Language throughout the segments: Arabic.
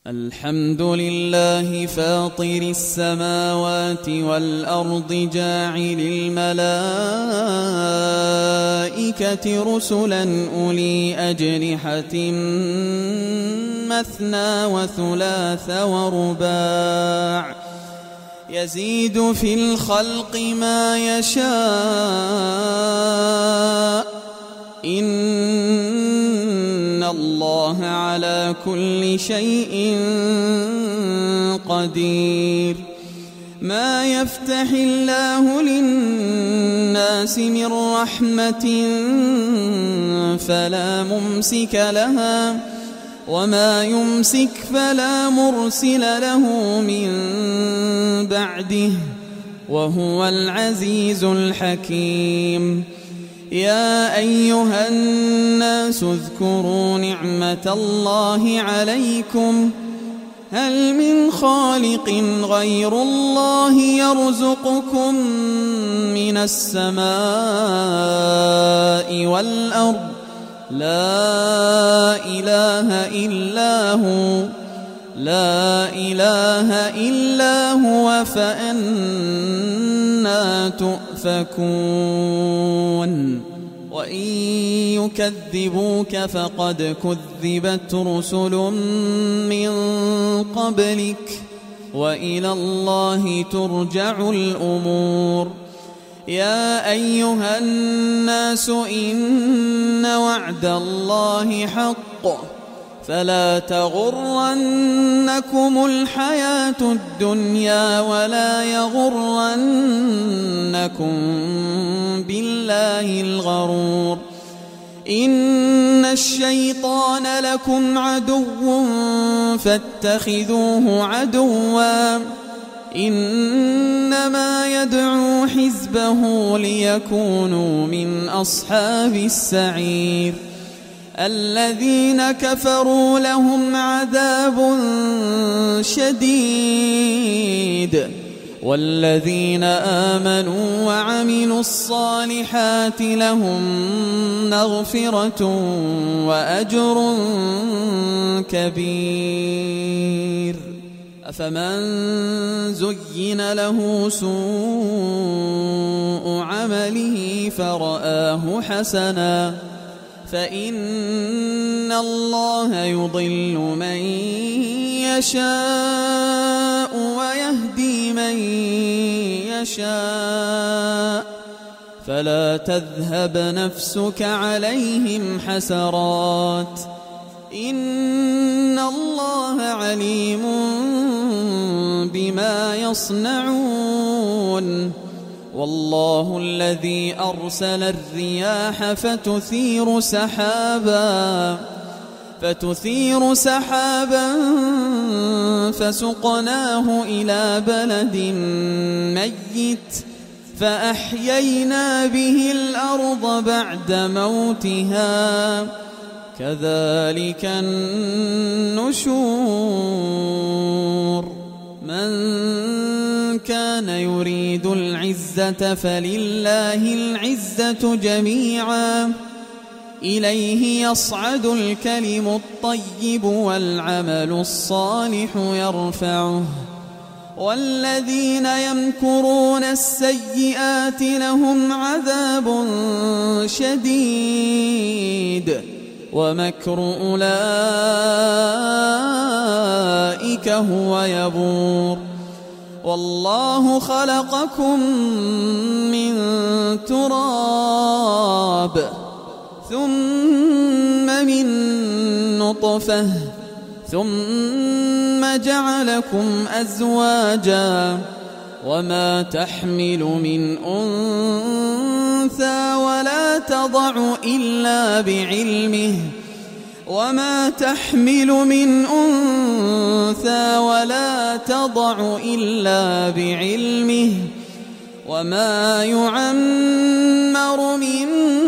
الحمد لله فاطر السماوات والأرض جاعل الملائكة رسلا أولي أجنحة مثنى وثلاث ورباع يزيد في الخلق ما يشاء إن الله على كل شيء قدير. ما يفتح الله للناس من رحمة فلا ممسك لها وما يمسك فلا مرسل له من بعده وهو العزيز الحكيم. يا أيها الناس اذكروا نعمة الله عليكم هل من خالق غير الله يرزقكم من السماء والأرض لا إله إلا هو فأنى تؤفكون. وإن يكذبوك فقد كذبت رسل من قبلك وإلى الله ترجع الأمور. يا أيها الناس إن وعد الله حق فلا تغرنكم الحياة الدنيا ولا يغرنكم بالله الغرور. إن الشيطان لكم عدو فاتخذوه عدوا إنما يدعو حزبه ليكونوا من أصحاب السعير. الذين كفروا لهم عذاب شديد والذين آمنوا وعملوا الصالحات لهم مغفرة وأجر كبير. أفمن زين له سوء عمله فرآه حسنا فإن الله يضل من يشاء ويهدي من يشاء فلا تذهب نفسك عليهم حسرات إن الله عليم بما يصنعون. والله الذي أرسل الرياح فتثير سحابا فسقناه إلى بلد ميت فأحيينا به الأرض بعد موتها كذلك النشور. من كان يريد العزة فلله العزة جميعا إليه يصعد الكلم الطيب والعمل الصالح يرفعه والذين يمكرون السيئات لهم عذاب شديد ومكر أولئك هو يبور. والله خلقكم من تراب ثم من نطفة ثم جعلكم أزواجا وما تحمل من أنثى ولا تضع إلا بعلمه وما يعمر من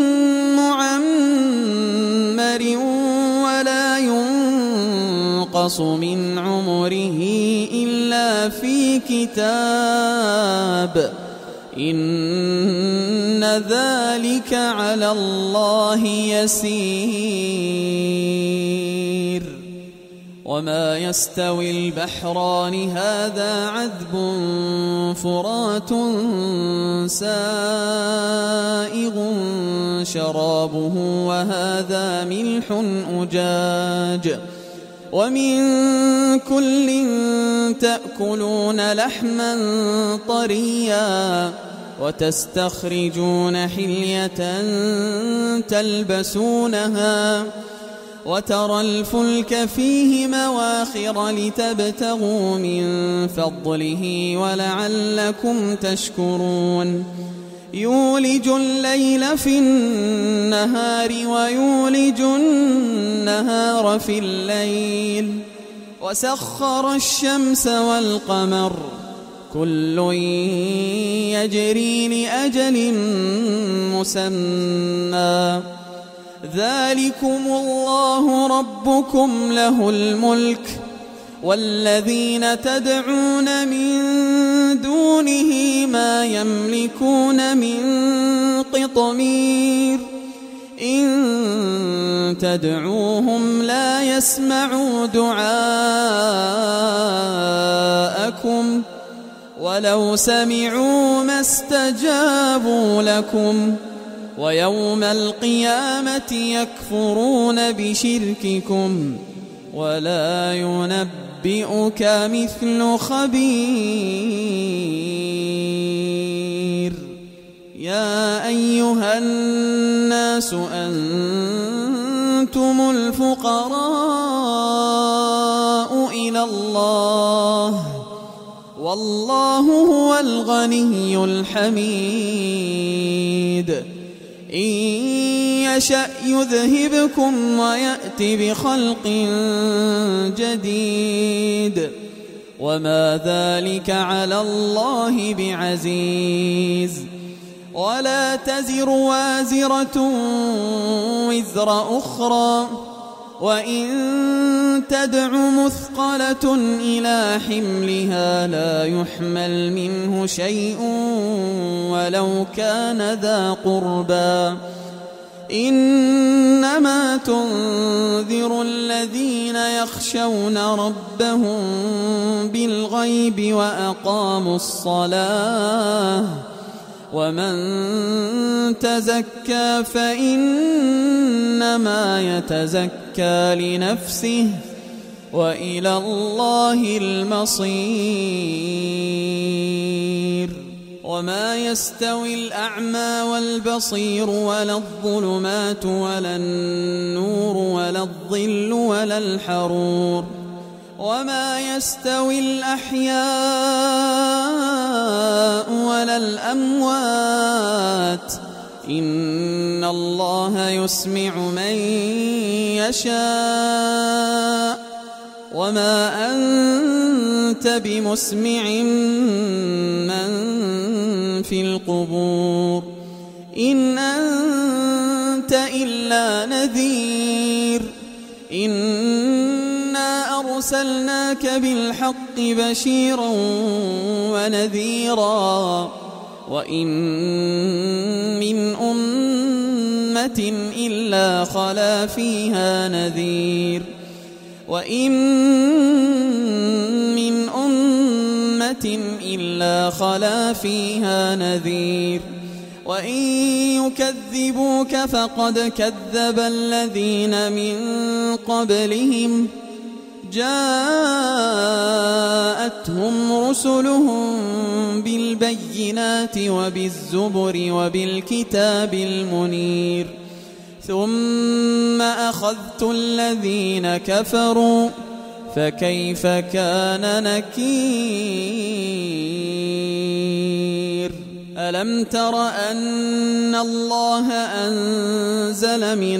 معمر ولا ينقص من عمره إلا في كتاب إن ذلك على الله يسير. وما يستوي البحران هذا عذب فرات سائغ شرابه وهذا ملح أجاج ومن كل تأكلون لحما طريا وتستخرجون حلية تلبسونها وترى الفلك فيه مواخر لتبتغوا من فضله ولعلكم تشكرون يولج الليل في النهار ويولج النهار في الليل وسخر الشمس والقمر كل يجري لأجل مسمى ذلكم الله ربكم له الملك والذين تدعون من دونه ما يملكون من قطمير إن تدعوهم لا يسمعوا دعاءكم ولو سمعوا ما استجابوا لكم ويوم القيامة يكفرون بشرككم ولا ينبئك مثل خبير يا أيها الناس أنتم الفقراء إلى الله والله هو الغني الحميد إن يشأ يذهبكم ويأت بخلق جديد وما ذلك على الله بعزيز ولا تزر وازرة وزر أخرى وإن تدع مثقلة إلى حملها لا يحمل منه شيء ولو كان ذا قربى إنما تنذر الذين يخشون ربهم بالغيب وأقاموا الصلاة ومن تزكى فإنما يتزكى لنفسه وإلى الله المصير وما يستوي الأعمى والبصير ولا الظلمات ولا النور ولا الظل ولا الحرور وما يستوي الأحياء ولا الأموات إن الله يسمع من يشاء وما أنت بمسمع من في القبور إن أنت إلا نذير إنا أرسلناك بالحق بشيرا ونذيرا وإن من أمة إلا خلا فيها نذير وإن من أمة إلا خلا فيها نذير وإن يكذبوك فقد كذب الذين من قبلهم جاءتهم رسلهم بالبينات وبالزبر وبالكتاب المنير ثم أخذت الذين كفروا فكيف كان نكير ألم تر أن الله أنزل من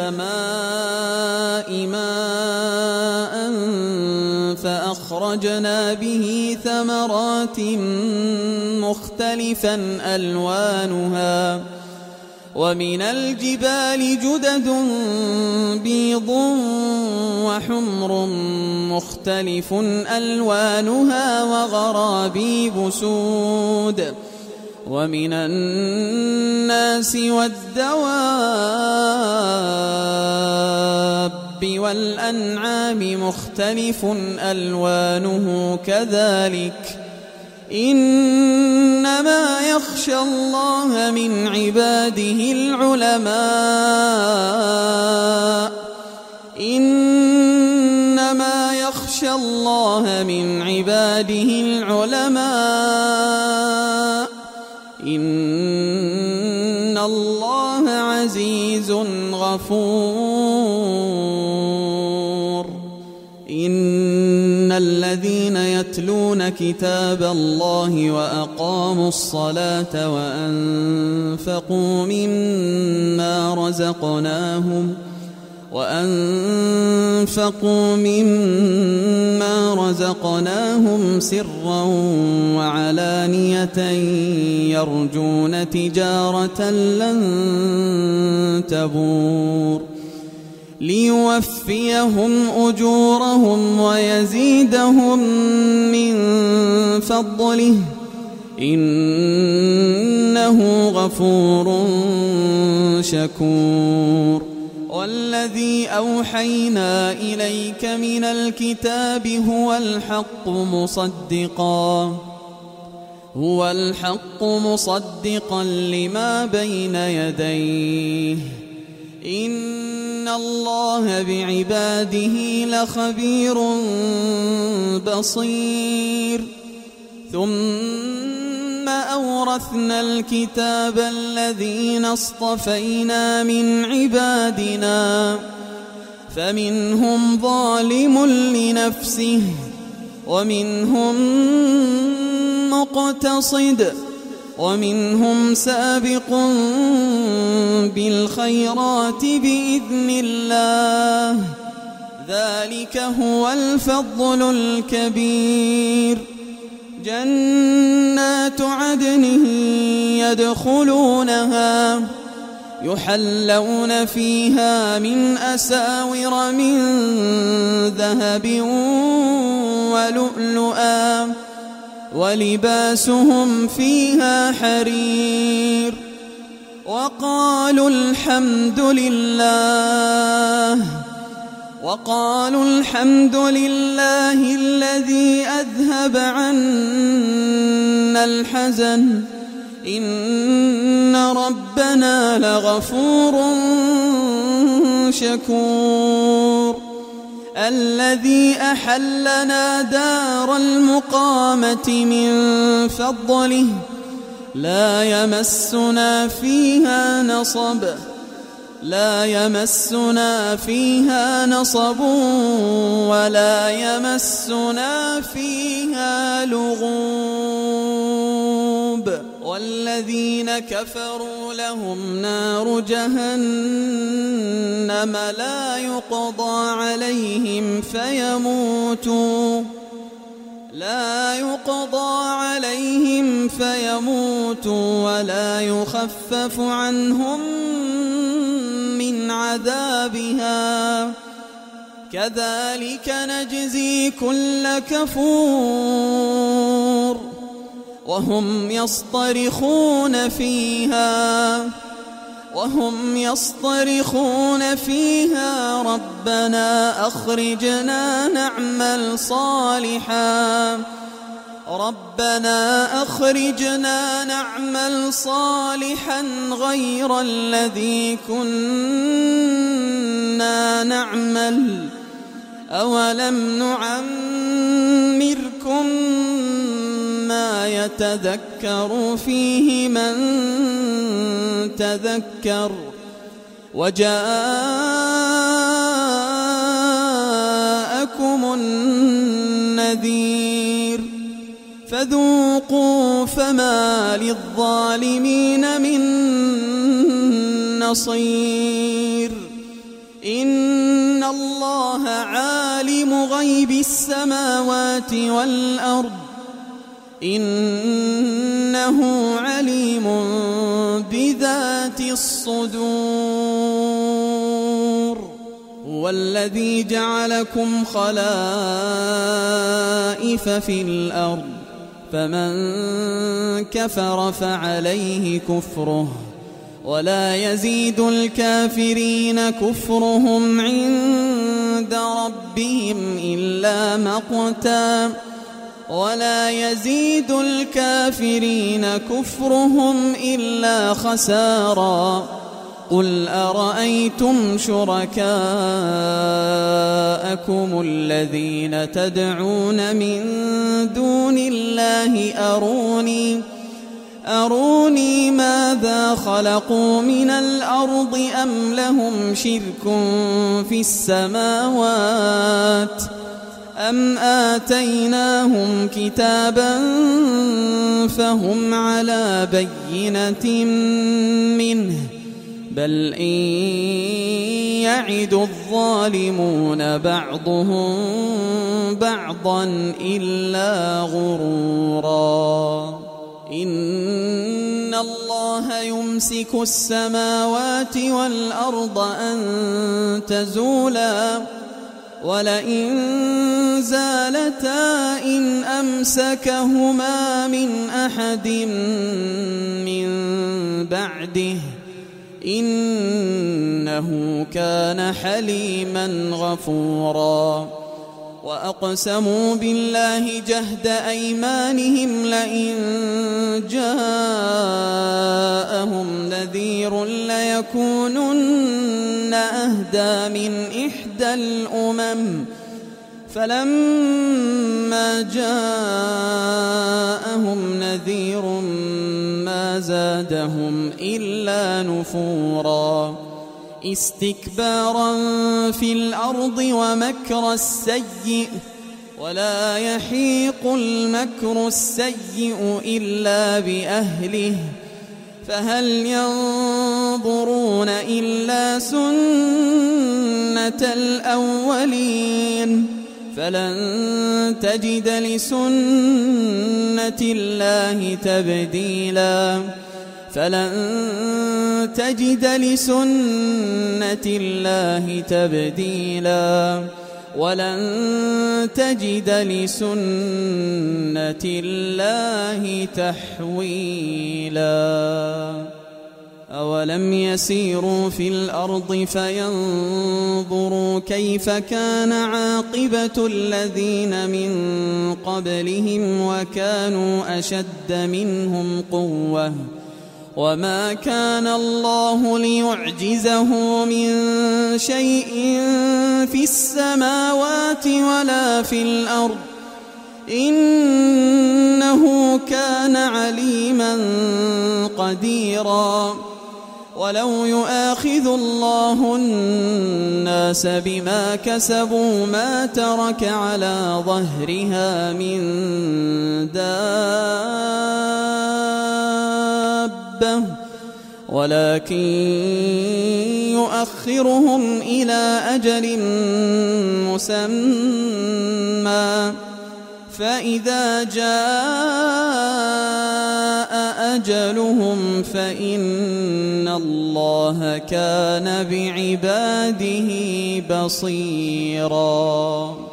السماء ماء فأخرجنا به ثمرات مختلفا ألوانها ومن الجبال جدد بيض وحمر مختلف ألوانها وغرابيب سود ومن الناس والدواب والأنعام مختلف ألوانه كذلك إنما يخشى الله من عباده العلماء إنما يخشى الله من عباده العلماء إن الله عزيز غفور إن الذين يتلون كتاب الله وأقاموا الصلاة وأنفقوا مما رزقناهم سرا وعلانية يرجون تجارة لن تبور ليوفيهم أجورهم ويزيدهم من فضله إنه غفور شكور والذي أوحينا إليك من الكتاب هو الحق مصدقا لما بين يديه إن الله بعباده لخبير بصير ثم أورثنا الكتاب الذين اصطفينا من عبادنا فمنهم ظالم لنفسه ومنهم مقتصد ومنهم سابق بالخيرات بإذن الله ذلك هو الفضل الكبير جنات عدن يدخلونها يحلون فيها من أساور من ذهب ولؤلؤا ولباسهم فيها حرير وقالوا الحمد لله الذي أذهب عنا الحزن إن ربنا لغفور شكور الذي أحلنا دار المقامة من فضله لا يمسنا فيها نصب ولا يمسنا فيها لغوب والذين كفروا لهم نار جهنم لا يقضى عليهم فيموتوا ولا يخفف عنهم من عذابها كذلك نجزي كل كفور وهم يصطرخون فيها ربنا أخرجنا نعمل صالحا غير الذي كنا نعمل أولم نعمركم ما يتذكر فيه من تذكر وجاءكم النذير فذوقوا فما للظالمين من نصير إن الله عالم غيب السماوات والأرض إنه عليم بذات الصدور هو الذي جعلكم خلائف في الأرض فمن كفر فعليه كفره ولا يزيد الكافرين كفرهم عند عند ربهم إلا مقتا ولا يزيد الكافرين كفرهم إلا خسارا قل أرأيتم شركاءكم الذين تدعون من دون الله أروني ماذا خلقوا من الأرض أم لهم شرك في السماوات أم آتيناهم كتابا فهم على بينة منه بل إن يعد الظالمون بعضهم بعضا إلا غرورا إن الله يمسك السماوات والأرض أن تزولا ولئن زالتا إن أمسكهما من أحد من بعده إنه كان حليما غفورا وأقسموا بالله جهد أيمانهم لئن جاءهم نذير ليكونن أهدى من إحدى الأمم فلما جاءهم نذير ما زادهم إلا نفورا استكبارا في الأرض ومكر السيء ولا يحيق المكر السيء إلا بأهله فهل ينظرون إلا سنة الأولين فلن تجد لسنة الله تبديلا ولن تجد لسنة الله تحويلا أولم يسيروا في الأرض فينظروا كيف كان عاقبة الذين من قبلهم وكانوا أشد منهم قوة وما كان الله ليعجزه من شيء في السماوات ولا في الأرض إنه كان عليما قديرا ولو يؤاخذ الله الناس بما كسبوا ما ترك على ظهرها من دابة ولكن يؤخرهم إلى أجل مسمى فإذا جاء أجلهم فإن الله كان بعباده بصيراً